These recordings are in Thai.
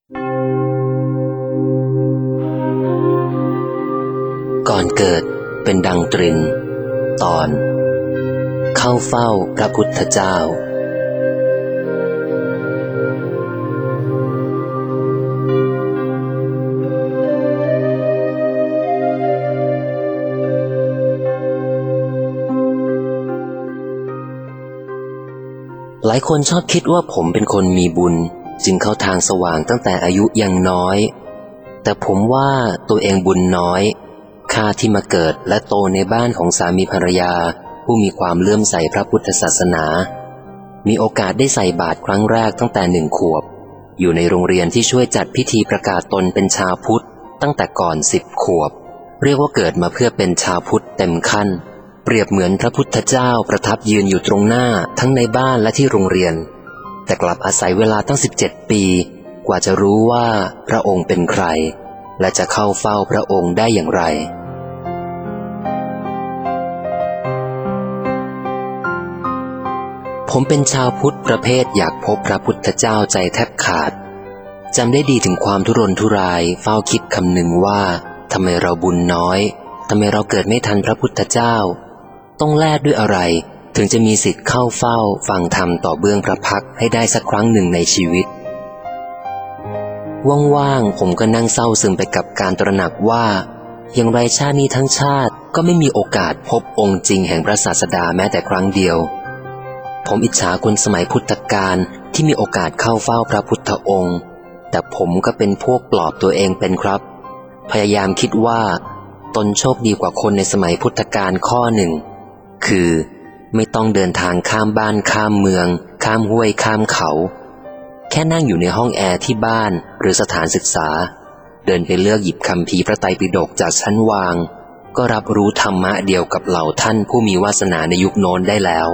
ก่อนเกิดเป็นดังตรินตอนเข้าเฝ้าพระพุทธเจ้าหลายคนชอบคิดว่าผมเป็นคนมีบุญจึงเข้าทางสว่างตั้งแต่อายุยังน้อยแต่ผมว่าตัวเองบุญน้อยข้าที่มาเกิดและโตในบ้านของสามีภรรยาผู้มีความเลื่อมใสพระพุทธศาสนามีโอกาสได้ใส่บาตรครั้งแรกตั้งแต่1 ขวบอยู่ในโรงเรียนที่ช่วยจัดพิธีประกาศตนเป็นชาวพุทธตั้งแต่ก่อน10 ขวบเรียกว่าเกิดมาเพื่อเป็นชาวพุทธเต็มขั้นเปรียบเหมือนพระพุทธเจ้าประทับยืนอยู่ตรงหน้าทั้งในบ้านและที่โรงเรียนแต่กลับอาศัยเวลาตั้ง17 ปีกว่าจะรู้ว่าพระองค์เป็นใครและจะเข้าเฝ้าพระองค์ได้อย่างไรผมเป็นชาวพุทธประเภทอยากพบพระพุทธเจ้าใจแทบขาดจำได้ดีถึงความทุรนทุรายเฝ้าคิดคำหนึ่งว่าทำไมเราบุญน้อยทำไมเราเกิดไม่ทันพระพุทธเจ้าต้องแลกด้วยอะไรถึงจะมีสิทธิ์เข้าเฝ้าฟังธรรมต่อเบื้องพระพักตร์ให้ได้สักครั้งหนึ่งในชีวิตว่างๆผมก็นั่งเศร้าซึมไปกับการตระหนักว่าอย่างไรชาตินี้ทั้งชาติก็ไม่มีโอกาสพบองค์จริงแห่งพระศาสดาแม้แต่ครั้งเดียวผมอิจฉาคนสมัยพุทธกาลที่มีโอกาสเข้าเฝ้าพระพุทธองค์แต่ผมก็เป็นพวกปลอบตัวเองเป็นครับพยายามคิดว่าตนโชคดีกว่าคนในสมัยพุทธกาลข้อหนึ่งคือไม่ต้องเดินทางข้ามบ้านข้ามเมืองข้ามห้วยข้ามเขาแค่นั่งอยู่ในห้องแอร์ที่บ้านหรือสถานศึกษาเดินไปเลือกหยิบคัมภีร์พระไตรปิฎกจากชั้นวางก็รับรู้ธรรมะเดียวกับเหล่าท่านผู้มีวาสนาในยุคโน้นได้แล้ว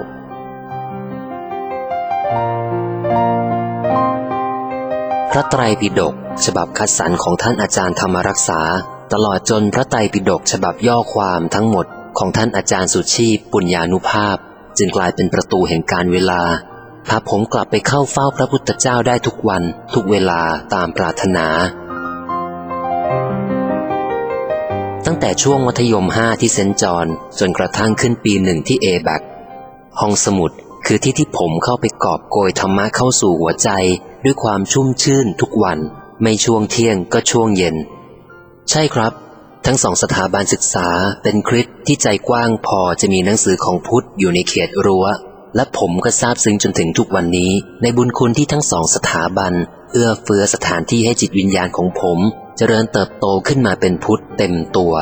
พระไตรปิฎกฉบับคัดสรรของท่านอาจารย์ธรรมรักษาตลอดจนพระไตรปิฎกฉบับย่อความทั้งหมดของท่านอาจารย์สุชีพปุญญานุภาพจึงกลายเป็นประตูแห่งการเวลาพาผมกลับไปเข้าเฝ้าพระพุทธเจ้าได้ทุกวันทุกเวลาตามปรารถนาตั้งแต่ช่วงมัธยม5ที่เซนต์จอห์นจนกระทั่งขึ้นปี1ที่เอแบกห้องสมุดคือที่ที่ผมเข้าไปกอบโกยธรรมะเข้าสู่หัวใจด้วยความชุ่มชื่นทุกวันไม่ช่วงเที่ยงก็ช่วงเย็นใช่ครับทั้ง2สถาบันศึกษาเป็นคริสต์ที่ใจกว้างพอจะมีหนังสือของพุทธอยู่ในเขตรั้วและผมก็ซาบซึ้งจนถึงทุกวันนี้ในบุญคุณที่ทั้ง2สถาบันเอื้อเฟื้อสถานที่ให้จิตวิญญาณของผมเจริญเติบโตขึ้นมาเป็นพุทธเต็มตัว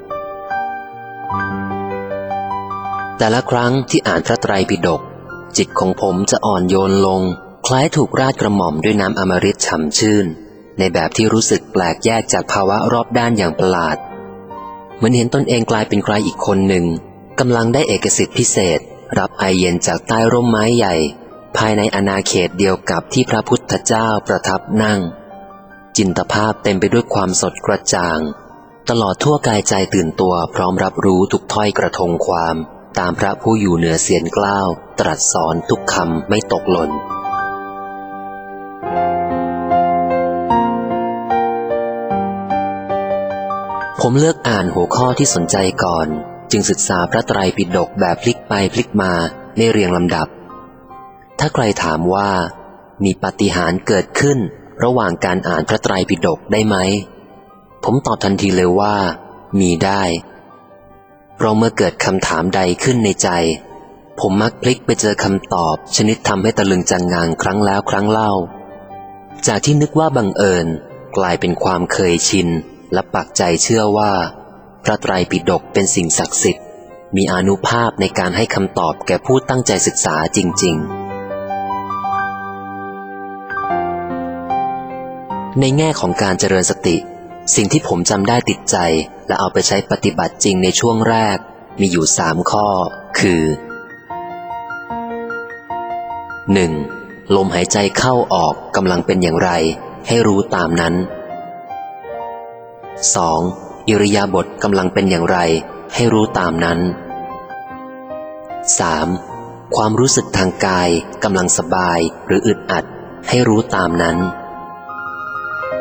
แต่ละครั้งที่อ่านพระไตรปิฎกจิตของผมจะอ่อนโยนลงคล้ายถูกราดกระหม่อมด้วยน้ำอมฤตฉ่ำชื่นในแบบที่รู้สึกแปลกแยกจากภาวะรอบด้านอย่างประหลาดเหมือนเห็นตนเองกลายเป็นใครอีกคนหนึ่งกำลังได้เอกสิทธิพิเศษรับไอเย็นจากใต้ร่มไม้ใหญ่ภายในอาณาเขตเดียวกับที่พระพุทธเจ้าประทับนั่งจินตภาพเต็มไปด้วยความสดกระจ่างตลอดทั่วกายใจตื่นตัวพร้อมรับรู้ทุกถ้อยกระทงความตามพระผู้อยู่เหนือเสียรเกล้าตรัสสอนทุกคำไม่ตกหล่นผมเลือกอ่านหัวข้อที่สนใจก่อนจึงศึกษาพระไตรปิฎกแบบพลิกไปพลิกมาในเรียงลำดับถ้าใครถามว่ามีปาฏิหาริย์เกิดขึ้นระหว่างการอ่านพระไตรปิฎกได้ไหมผมตอบทันทีเลยว่ามีได้เพราะเมื่อเกิดคำถามใดขึ้นในใจผมมักพลิกไปเจอคำตอบชนิดทำให้ตะลึงจังงังครั้งแล้วครั้งเล่าจากที่นึกว่าบังเอิญกลายเป็นความเคยชินและปักใจเชื่อว่าพระไตรปิฎกเป็นสิ่งศักดิ์สิทธิ์มีอานุภาพในการให้คำตอบแก่ผู้ตั้งใจศึกษาจริงๆในแง่ของการเจริญสติสิ่งที่ผมจำได้ติดใจและเอาไปใช้ปฏิบัติจริงในช่วงแรกมีอยู่3ข้อคือ 1. ลมหายใจเข้าออกกำลังเป็นอย่างไรให้รู้ตามนั้น 2. อิริยาบถกำลังเป็นอย่างไรให้รู้ตามนั้น 3. ความรู้สึกทางกายกำลังสบายหรืออึดอัดให้รู้ตามนั้น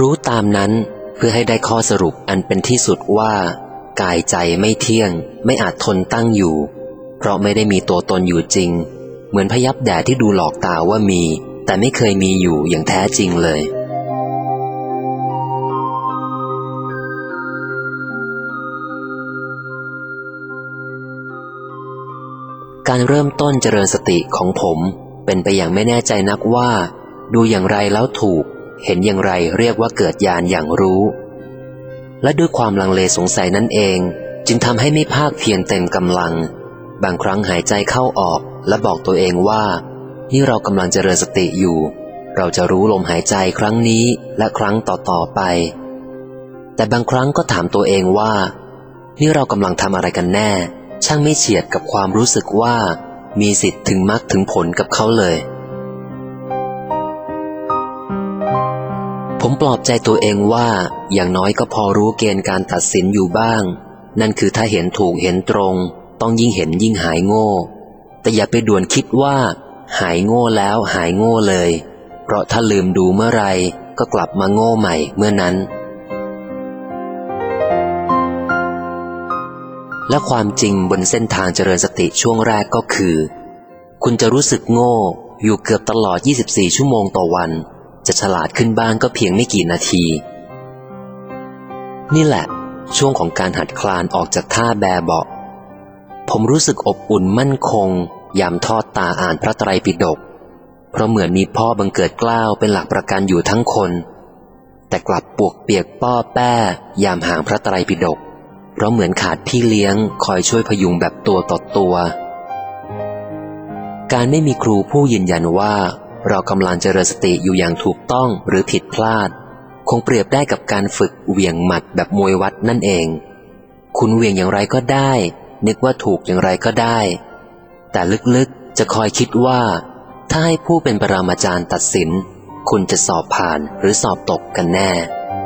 รู้ตามนั้นเพื่อให้ได้ข้อสรุปอันเป็นที่สุดว่ากายใจไม่เที่ยงไม่อาจทนตั้งอยู่เพราะไม่ได้มีตัวตนอยู่จริงเหมือนพยับแดดที่ดูหลอกตาว่ามีแต่ไม่เคยมีอยู่อย่างแท้จริงเลยการเริ่มต้นเจริญสติของผมเป็นไปอย่างไม่แน่ใจนักว่าดูอย่างไรแล้วถูกเห็นอย่างไรเรียกว่าเกิดญาณอย่างรู้และด้วยความลังเลสงสัยนั่นเองจึงทำให้ไม่ภาคเพียรเต็มกำลังบางครั้งหายใจเข้าออกและบอกตัวเองว่านี่เรากำลังเจริญสติอยู่เราจะรู้ลมหายใจครั้งนี้และครั้งต่อๆไปแต่บางครั้งก็ถามตัวเองว่านี่เรากำลังทำอะไรกันแน่ช่างไม่เฉียดกับความรู้สึกว่ามีสิทธิ์ถึงมรรคถึงผลกับเขาเลยผมปลอบใจตัวเองว่าอย่างน้อยก็พอรู้เกณฑ์การตัดสินอยู่บ้างนั่นคือถ้าเห็นถูกเห็นตรงต้องยิ่งเห็นยิ่งหายโง่แต่อย่าไปด่วนคิดว่าหายโง่แล้วหายโง่เลยเพราะถ้าลืมดูเมื่อไรก็กลับมาโง่ใหม่เมื่อนั้นและความจริงบนเส้นทางเจริญสติช่วงแรกก็คือคุณจะรู้สึกโง่อยู่เกือบตลอด24ชั่วโมงต่อวันจะฉลาดขึ้นบ้างก็เพียงไม่กี่นาทีนี่แหละช่วงของการหัดคลานออกจากท่าแบเบาะผมรู้สึกอบอุ่นมั่นคงยามทอดตาอ่านพระไตรปิฎกเพราะเหมือนมีพ่อบังเกิดเกล้าเป็นหลักประกันอยู่ทั้งคนแต่กลับปวกเปียกป้อแป้ยามห่างพระไตรปิฎกเพราะเหมือนขาดพี่เลี้ยงคอยช่วยพยุงแบบตัวต่อตัวการไม่มีครูผู้ยืนยันว่าเรากำลังเจริญสติอยู่อย่างถูกต้องหรือผิดพลาดคงเปรียบได้กับการฝึกเหวี่ยงหมัดแบบมวยวัดนั่นเองคุณเหวี่ยงอย่างไรก็ได้นึกว่าถูกอย่างไรก็ได้แต่ลึกๆจะคอยคิดว่าถ้าให้ผู้เป็นปรมาจารย์ตัดสินคุณจะสอบผ่านหรือสอบตกกันแน่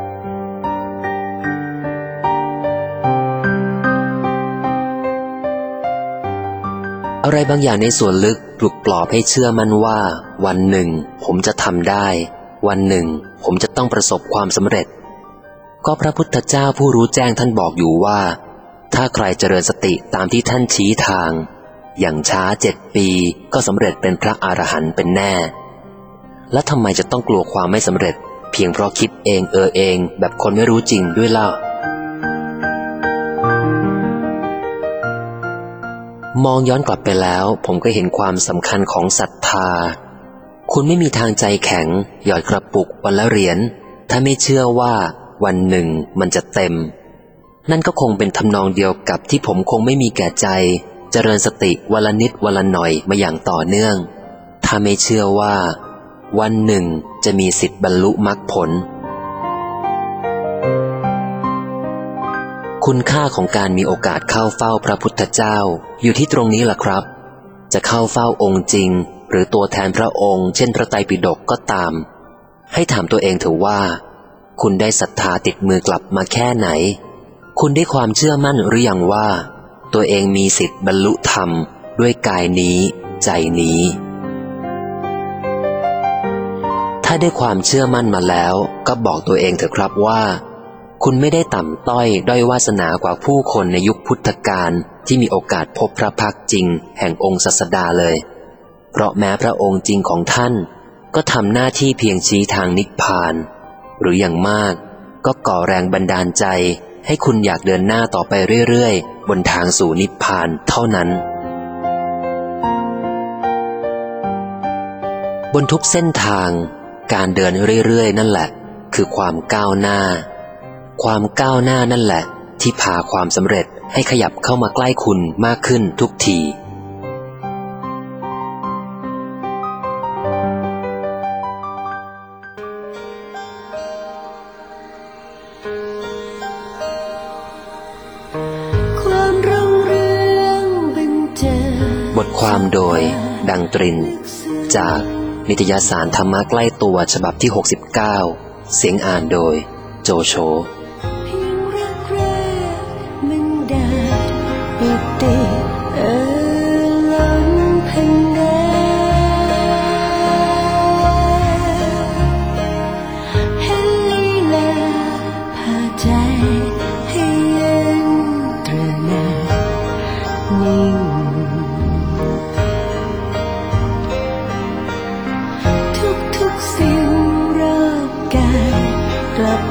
อะไรบางอย่างในส่วนลึกปลุกปลอบให้เชื่อมั่นว่าวันหนึ่งผมจะทำได้วันหนึ่งผมจะต้องประสบความสำเร็จก็พระพุทธเจ้าผู้รู้แจ้งท่านบอกอยู่ว่าถ้าใครเจริญสติตามที่ท่านชี้ทางอย่างช้า7 ปีก็สำเร็จเป็นพระอรหันต์เป็นแน่และทำไมจะต้องกลัวความไม่สำเร็จเพียงเพราะคิดเองเองแบบคนไม่รู้จริงด้วยเล่ามองย้อนกลับไปแล้วผมก็เห็นความสำคัญของศรัทธาคุณไม่มีทางใจแข็งหยอดกระปุกวันละเหรียญถ้าไม่เชื่อว่าวันหนึ่งมันจะเต็มนั่นก็คงเป็นทำนองเดียวกับที่ผมคงไม่มีแก่ใจเจริญสติวันละนิดวันละหน่อยมาอย่างต่อเนื่องถ้าไม่เชื่อว่าวันหนึ่งจะมีสิทธิ์บรรลุมรรคผลคุณค่าของการมีโอกาสเข้าเฝ้าพระพุทธเจ้าอยู่ที่ตรงนี้ล่ะครับจะเข้าเฝ้าองค์จริงหรือตัวแทนพระองค์เช่นพระไตรปิฎกก็ตามให้ถามตัวเองเถอะว่าคุณได้ศรัทธาติดมือกลับมาแค่ไหนคุณได้ความเชื่อมั่นหรือยังว่าตัวเองมีสิทธิ์บรรลุธรรมด้วยกายนี้ใจนี้ถ้าได้ความเชื่อมั่นมาแล้วก็บอกตัวเองเถอะครับว่าคุณไม่ได้ต่ำต้อยด้อยวาสนากว่าผู้คนในยุคพุทธกาลที่มีโอกาสพบพระพักตร์จริงแห่งองค์ศาสดาเลยเพราะแม้พระองค์จริงของท่านก็ทำหน้าที่เพียงชี้ทางนิพพานหรืออย่างมากก็ก่อแรงบันดาลใจให้คุณอยากเดินหน้าต่อไปเรื่อยๆบนทางสู่นิพพานเท่านั้นบนทุกเส้นทางการเดินเรื่อยๆนั่นแหละคือความก้าวหน้าความก้าวหน้านั่นแหละที่พาความสำเร็จให้ขยับเข้ามาใกล้คุณมากขึ้นทุกทีบทความโดยดังตรินจากนิตยสารธรรมะใกล้ตัวฉบับที่69เสียงอ่านโดยโจโฉล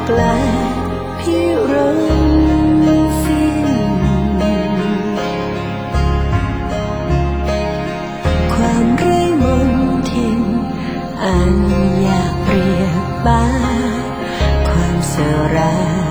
แปลกพิรมสิ้นความไร้มนทินอันอยากเปรียบปานความเสรา